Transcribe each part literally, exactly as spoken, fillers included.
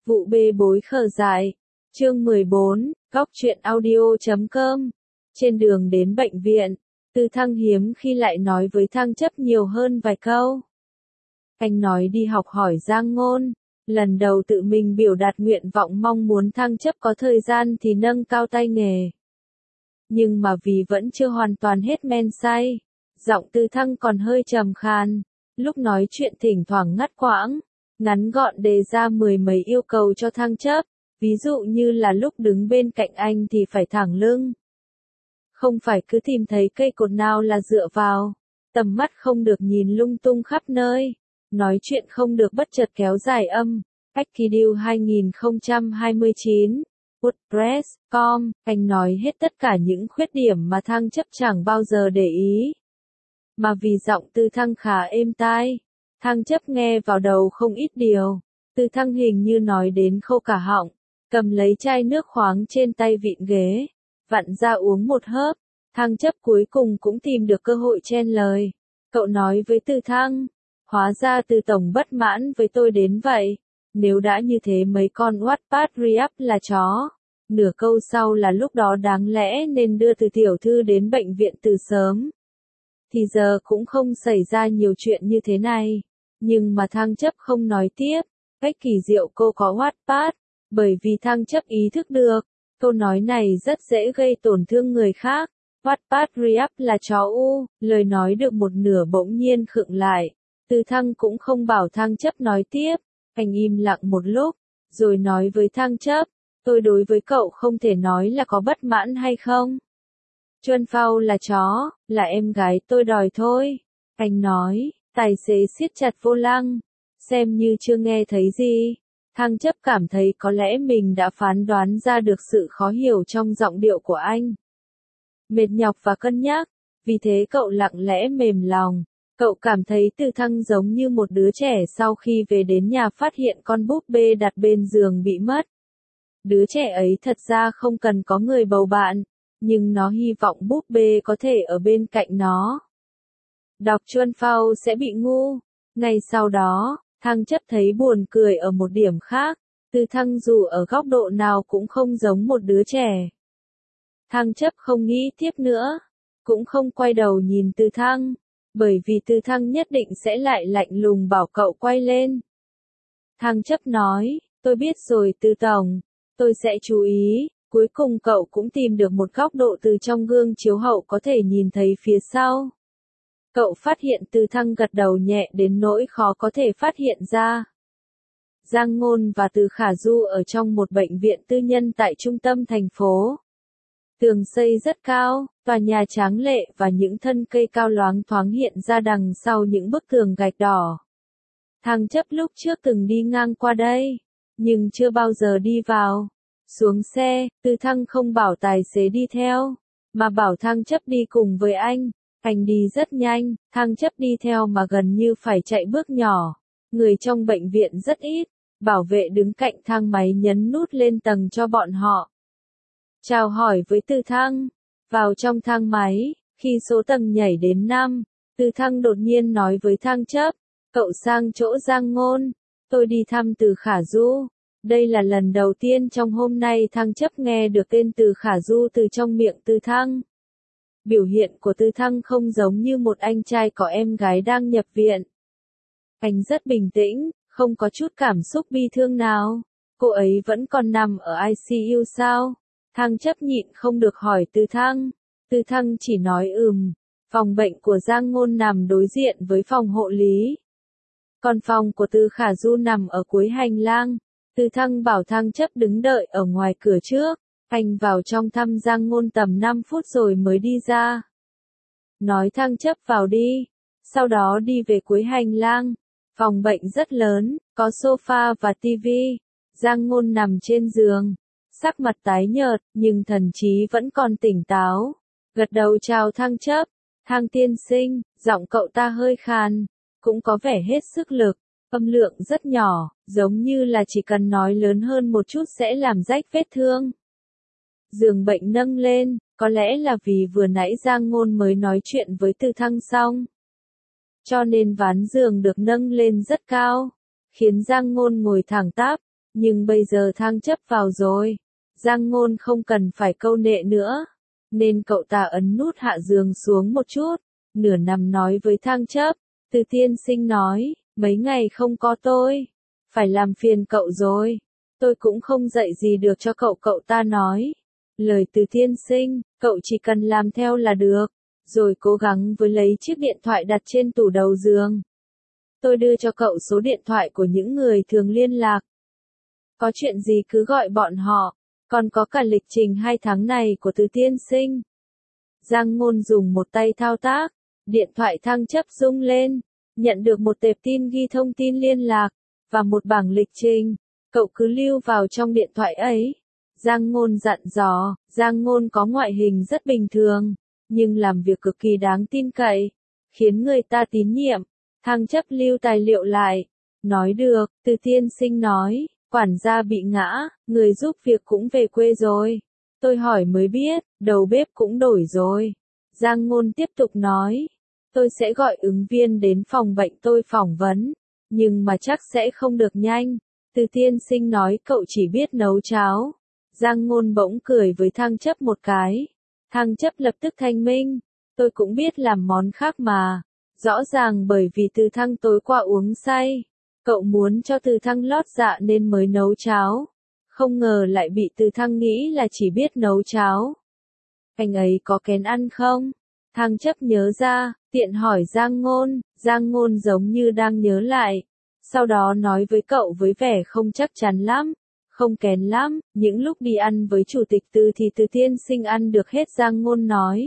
Vụ bê bối khờ dại. Chương mười bốn, góc truyện audio chấm com. Trên đường đến bệnh viện, Từ Thăng hiếm khi lại nói với Thăng Chấp nhiều hơn vài câu. Anh nói đi học hỏi Giang Ngôn, lần đầu tự mình biểu đạt nguyện vọng mong muốn Thăng Chấp có thời gian thì nâng cao tay nghề. Nhưng mà vì vẫn chưa hoàn toàn hết men say, giọng Từ Thăng còn hơi trầm khan, lúc nói chuyện thỉnh thoảng ngắt quãng, ngắn gọn đề ra mười mấy yêu cầu cho Thăng Chấp, ví dụ như là lúc đứng bên cạnh anh thì phải thẳng lưng. Không phải cứ tìm thấy cây cột nào là dựa vào, tầm mắt không được nhìn lung tung khắp nơi, nói chuyện không được bất chợt kéo dài âm. Hackkideal hai không hai chín, WordPress chấm com, anh nói hết tất cả những khuyết điểm mà Thăng Chấp chẳng bao giờ để ý. Mà vì giọng Từ Thăng khá êm tai, Thăng Chấp nghe vào đầu không ít điều. Từ Thăng hình như nói đến khô cả họng, cầm lấy chai nước khoáng trên tay vịn ghế, vặn ra uống một hớp. Thăng Chấp cuối cùng cũng tìm được cơ hội chen lời. Cậu nói với Từ Thăng, hóa ra Từ tổng bất mãn với tôi đến vậy. Nếu đã như thế mấy con Wattpad re-up là chó. Nửa câu sau là lúc đó đáng lẽ nên đưa Từ tiểu thư đến bệnh viện từ sớm. Thì giờ cũng không xảy ra nhiều chuyện như thế này. Nhưng mà Thăng Chấp không nói tiếp. Cách kỳ diệu cô có Wattpad, bởi vì Thăng Chấp ý thức được, câu nói này rất dễ gây tổn thương người khác. Wattpad re-up là chó u, lời nói được một nửa bỗng nhiên khựng lại. Từ Thăng cũng không bảo Thăng Chấp nói tiếp, anh im lặng một lúc, rồi nói với Thăng Chấp, tôi đối với cậu không thể nói là có bất mãn hay không. Chuân Phao là chó, là em gái tôi đòi thôi. Anh nói, tài xế siết chặt vô lăng, xem như chưa nghe thấy gì. Thăng Chấp cảm thấy có lẽ mình đã phán đoán ra được sự khó hiểu trong giọng điệu của anh. Mệt nhọc và cân nhắc, vì thế cậu lặng lẽ mềm lòng. Cậu cảm thấy Từ Thăng giống như một đứa trẻ sau khi về đến nhà phát hiện con búp bê đặt bên giường bị mất. Đứa trẻ ấy thật ra không cần có người bầu bạn, nhưng nó hy vọng búp bê có thể ở bên cạnh nó. Đọc Chuân Phao sẽ bị ngu. Ngay sau đó, Thăng Chấp thấy buồn cười ở một điểm khác. Từ Thăng dù ở góc độ nào cũng không giống một đứa trẻ. Thăng Chấp không nghĩ tiếp nữa, cũng không quay đầu nhìn Từ Thăng, bởi vì Từ Thăng nhất định sẽ lại lạnh lùng bảo cậu quay lên. Thăng Chấp nói, tôi biết rồi Từ tổng, tôi sẽ chú ý. Cuối cùng cậu cũng tìm được một góc độ từ trong gương chiếu hậu có thể nhìn thấy phía sau. Cậu phát hiện Từ Thăng gật đầu nhẹ đến nỗi khó có thể phát hiện ra. Giang Ngôn và Từ Khả Du ở trong một bệnh viện tư nhân tại trung tâm thành phố. Tường xây rất cao, tòa nhà tráng lệ và những thân cây cao loáng thoáng hiện ra đằng sau những bức tường gạch đỏ. Thăng Chấp lúc trước từng đi ngang qua đây, nhưng chưa bao giờ đi vào. Xuống xe, Từ Thăng không bảo tài xế đi theo, mà bảo Thăng Chấp đi cùng với anh. Anh đi rất nhanh, Thăng Chấp đi theo mà gần như phải chạy bước nhỏ. Người trong bệnh viện rất ít, bảo vệ đứng cạnh thang máy nhấn nút lên tầng cho bọn họ. Chào hỏi với Từ Thăng, vào trong thang máy, khi số tầng nhảy đến năm, Từ Thăng đột nhiên nói với Thăng Chấp, cậu sang chỗ Giang Ngôn, tôi đi thăm Từ Khả Du. Đây là lần đầu tiên trong hôm nay Thăng Chấp nghe được tên Từ Khả Du từ trong miệng Từ Thăng. Biểu hiện của Từ Thăng không giống như một anh trai có em gái đang nhập viện. Anh rất bình tĩnh, không có chút cảm xúc bi thương nào. Cô ấy vẫn còn nằm ở i xê u sao? Thăng Chấp nhịn không được hỏi Từ Thăng. Từ Thăng chỉ nói ừm. Phòng bệnh của Giang Ngôn nằm đối diện với phòng hộ lý. Còn phòng của Từ Khả Du nằm ở cuối hành lang. Từ Thăng bảo Thăng Chấp đứng đợi ở ngoài cửa trước. Anh vào trong thăm Giang Ngôn tầm năm phút rồi mới đi ra. Nói Thăng Chấp vào đi. Sau đó đi về cuối hành lang. Phòng bệnh rất lớn, có sofa và tivi. Giang Ngôn nằm trên giường. Sắc mặt tái nhợt, nhưng thần trí vẫn còn tỉnh táo. Gật đầu chào Thăng Chấp. Thăng tiên sinh, giọng cậu ta hơi khàn. Cũng có vẻ hết sức lực. Âm lượng rất nhỏ, giống như là chỉ cần nói lớn hơn một chút sẽ làm rách vết thương. Giường bệnh nâng lên, có lẽ là vì vừa nãy Giang Ngôn mới nói chuyện với Từ Thăng xong. Cho nên ván giường được nâng lên rất cao, khiến Giang Ngôn ngồi thẳng tắp. Nhưng bây giờ thang chấp vào rồi. Giang Ngôn không cần phải câu nệ nữa. Nên cậu ta ấn nút hạ giường xuống một chút. Nửa nằm nói với thang chấp. Từ tiên sinh nói, mấy ngày không có tôi. Phải làm phiền cậu rồi. Tôi cũng không dạy gì được cho cậu, cậu ta nói. Lời từ tiên sinh, cậu chỉ cần làm theo là được. Rồi cố gắng với lấy chiếc điện thoại đặt trên tủ đầu giường. Tôi đưa cho cậu số điện thoại của những người thường liên lạc. Có chuyện gì cứ gọi bọn họ. Còn có cả lịch trình hai tháng này của từ tiên sinh. Giang Ngôn dùng một tay thao tác. Điện thoại thang chấp rung lên. Nhận được một tệp tin ghi thông tin liên lạc. Và một bảng lịch trình. Cậu cứ lưu vào trong điện thoại ấy. Giang Ngôn dặn dò. Giang Ngôn có ngoại hình rất bình thường. Nhưng làm việc cực kỳ đáng tin cậy. Khiến người ta tín nhiệm. Thang chấp lưu tài liệu lại. Nói được, từ tiên sinh nói. Quản gia bị ngã, người giúp việc cũng về quê rồi. Tôi hỏi mới biết, đầu bếp cũng đổi rồi. Giang Ngôn tiếp tục nói. Tôi sẽ gọi ứng viên đến phòng bệnh tôi phỏng vấn. Nhưng mà chắc sẽ không được nhanh. Từ tiên sinh nói cậu chỉ biết nấu cháo. Giang Ngôn bỗng cười với thang chấp một cái. Thang chấp lập tức thanh minh. Tôi cũng biết làm món khác mà. Rõ ràng bởi vì Từ Thăng tối qua uống say. Cậu muốn cho Từ Thăng lót dạ nên mới nấu cháo. Không ngờ lại bị Từ Thăng nghĩ là chỉ biết nấu cháo. Anh ấy có kén ăn không? Thang chấp nhớ ra, tiện hỏi Giang Ngôn. Giang Ngôn giống như đang nhớ lại. Sau đó nói với cậu với vẻ không chắc chắn lắm. Không kén lắm, những lúc đi ăn với chủ tịch Từ thì Từ tiên sinh ăn được hết, Giang Ngôn nói.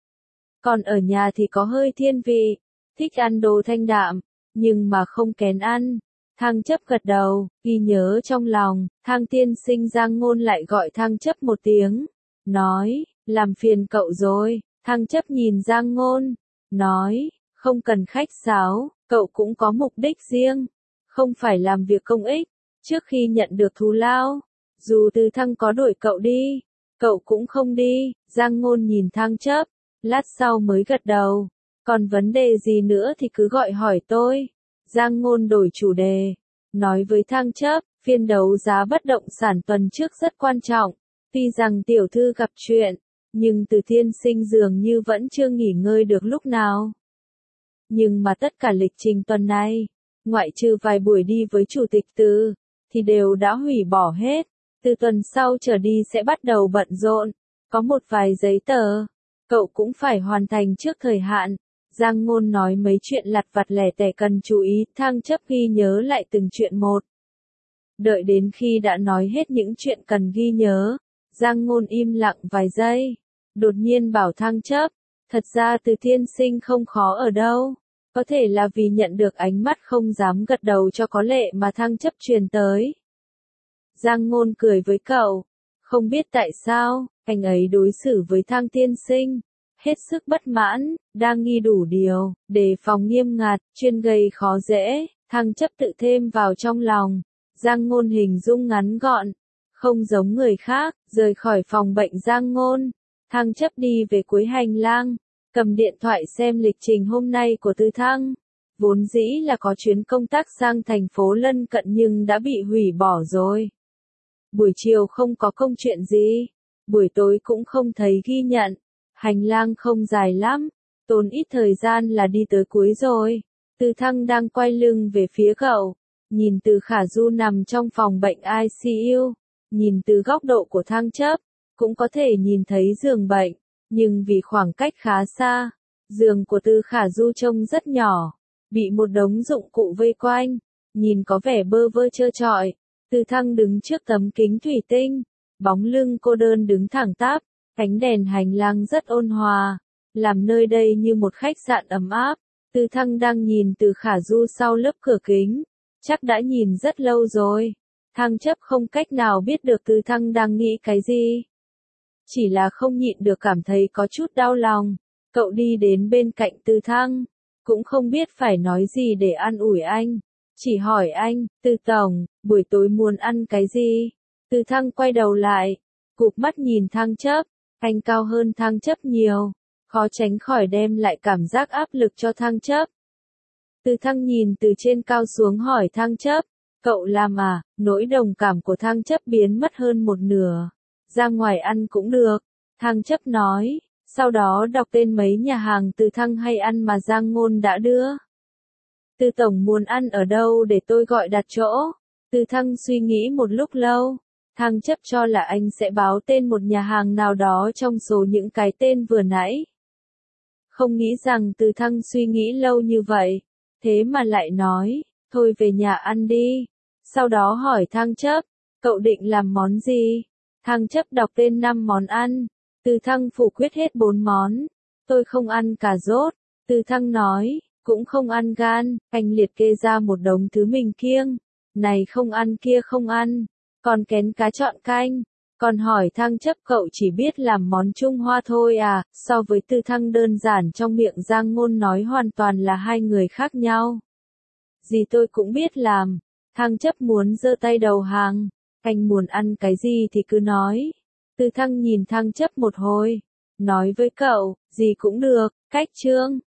Còn ở nhà thì có hơi thiên vị, thích ăn đồ thanh đạm, nhưng mà không kén ăn. Thang chấp gật đầu, ghi nhớ trong lòng. Thang tiên sinh, Giang Ngôn lại gọi thang chấp một tiếng. Nói, làm phiền cậu rồi. Thang chấp nhìn Giang Ngôn. Nói, không cần khách sáo, cậu cũng có mục đích riêng. Không phải làm việc công ích. Trước khi nhận được thù lao, dù Từ Thăng có đuổi cậu đi, cậu cũng không đi. Giang Ngôn nhìn thang chấp, lát sau mới gật đầu. Còn vấn đề gì nữa thì cứ gọi hỏi tôi. Giang Ngôn đổi chủ đề, nói với thang chấp, phiên đấu giá bất động sản tuần trước rất quan trọng. Tuy rằng tiểu thư gặp chuyện, nhưng Từ tiên sinh dường như vẫn chưa nghỉ ngơi được lúc nào. Nhưng mà tất cả lịch trình tuần này, ngoại trừ vài buổi đi với chủ tịch Từ, thì đều đã hủy bỏ hết. Từ tuần sau trở đi sẽ bắt đầu bận rộn. Có một vài giấy tờ, cậu cũng phải hoàn thành trước thời hạn. Giang Ngôn nói mấy chuyện lặt vặt lẻ tẻ cần chú ý, thang chấp ghi nhớ lại từng chuyện một. Đợi đến khi đã nói hết những chuyện cần ghi nhớ, Giang Ngôn im lặng vài giây. Đột nhiên bảo thang chấp, thật ra Từ tiên sinh không khó ở đâu. Có thể là vì nhận được ánh mắt không dám gật đầu cho có lệ mà thang chấp truyền tới. Giang Ngôn cười với cậu. Không biết tại sao, anh ấy đối xử với thang tiên sinh hết sức bất mãn, đang nghi đủ điều, đề phòng nghiêm ngặt, chuyên gây khó dễ. Thang chấp tự thêm vào trong lòng. Giang Ngôn hình dung ngắn gọn, không giống người khác. Rời khỏi phòng bệnh Giang Ngôn, thang chấp đi về cuối hành lang, cầm điện thoại xem lịch trình hôm nay của Từ Thăng. Vốn dĩ là có chuyến công tác sang thành phố lân cận nhưng đã bị hủy bỏ rồi. Buổi chiều không có công chuyện gì, buổi tối cũng không thấy ghi nhận. Hành lang không dài lắm, tốn ít thời gian là đi tới cuối rồi. Từ Thăng đang quay lưng về phía cậu, nhìn Từ Khả Du nằm trong phòng bệnh i xê u, nhìn từ góc độ của thang chấp, cũng có thể nhìn thấy giường bệnh, nhưng vì khoảng cách khá xa, giường của Từ Khả Du trông rất nhỏ, bị một đống dụng cụ vây quanh, nhìn có vẻ bơ vơ trơ trọi. Từ Thăng đứng trước tấm kính thủy tinh, bóng lưng cô đơn đứng thẳng tắp, ánh đèn hành lang rất ôn hòa, làm nơi đây như một khách sạn ấm áp. Từ Thăng đang nhìn Từ Khả Du sau lớp cửa kính, chắc đã nhìn rất lâu rồi. Thang chấp không cách nào biết được Từ Thăng đang nghĩ cái gì. Chỉ là không nhịn được cảm thấy có chút đau lòng. Cậu đi đến bên cạnh Từ Thăng, cũng không biết phải nói gì để an ủi anh. Chỉ hỏi anh, Từ tổng, buổi tối muốn ăn cái gì? Từ Thăng quay đầu lại, cụp mắt nhìn thang chấp, anh cao hơn thang chấp nhiều, khó tránh khỏi đem lại cảm giác áp lực cho thang chấp. Từ Thăng nhìn từ trên cao xuống hỏi thang chấp, Cậu làm à, nỗi đồng cảm của Thang Chấp biến mất hơn một nửa. Ra ngoài ăn cũng được, Thang Chấp nói, sau đó đọc tên mấy nhà hàng Từ Thăng hay ăn mà Giang Ngôn đã đưa. Từ Tổng muốn ăn ở đâu để tôi gọi đặt chỗ? Từ Thăng suy nghĩ một lúc lâu, Thang Chấp cho là anh sẽ báo tên một nhà hàng nào đó trong số những cái tên vừa nãy. Không nghĩ rằng Từ Thăng suy nghĩ lâu như vậy, thế mà lại nói, thôi về nhà ăn đi. Sau đó hỏi Thang Chấp, cậu định làm món gì? Thang Chấp đọc tên năm món ăn. Từ Thăng phủ quyết hết bốn món. Tôi không ăn cà rốt. Từ Thăng nói, cũng không ăn gan. Anh liệt kê ra một đống thứ mình kiêng. Này không ăn kia không ăn. Còn kén cá chọn canh. Còn hỏi Thang Chấp cậu chỉ biết làm món Trung Hoa thôi à, so với Từ Thăng đơn giản trong miệng Giang Ngôn nói hoàn toàn là hai người khác nhau. Gì tôi cũng biết làm. Thang Chấp muốn giơ tay đầu hàng. Anh muốn ăn cái gì thì cứ nói. Từ Thăng nhìn Thang Chấp một hồi. Nói với cậu, gì cũng được, cách chương.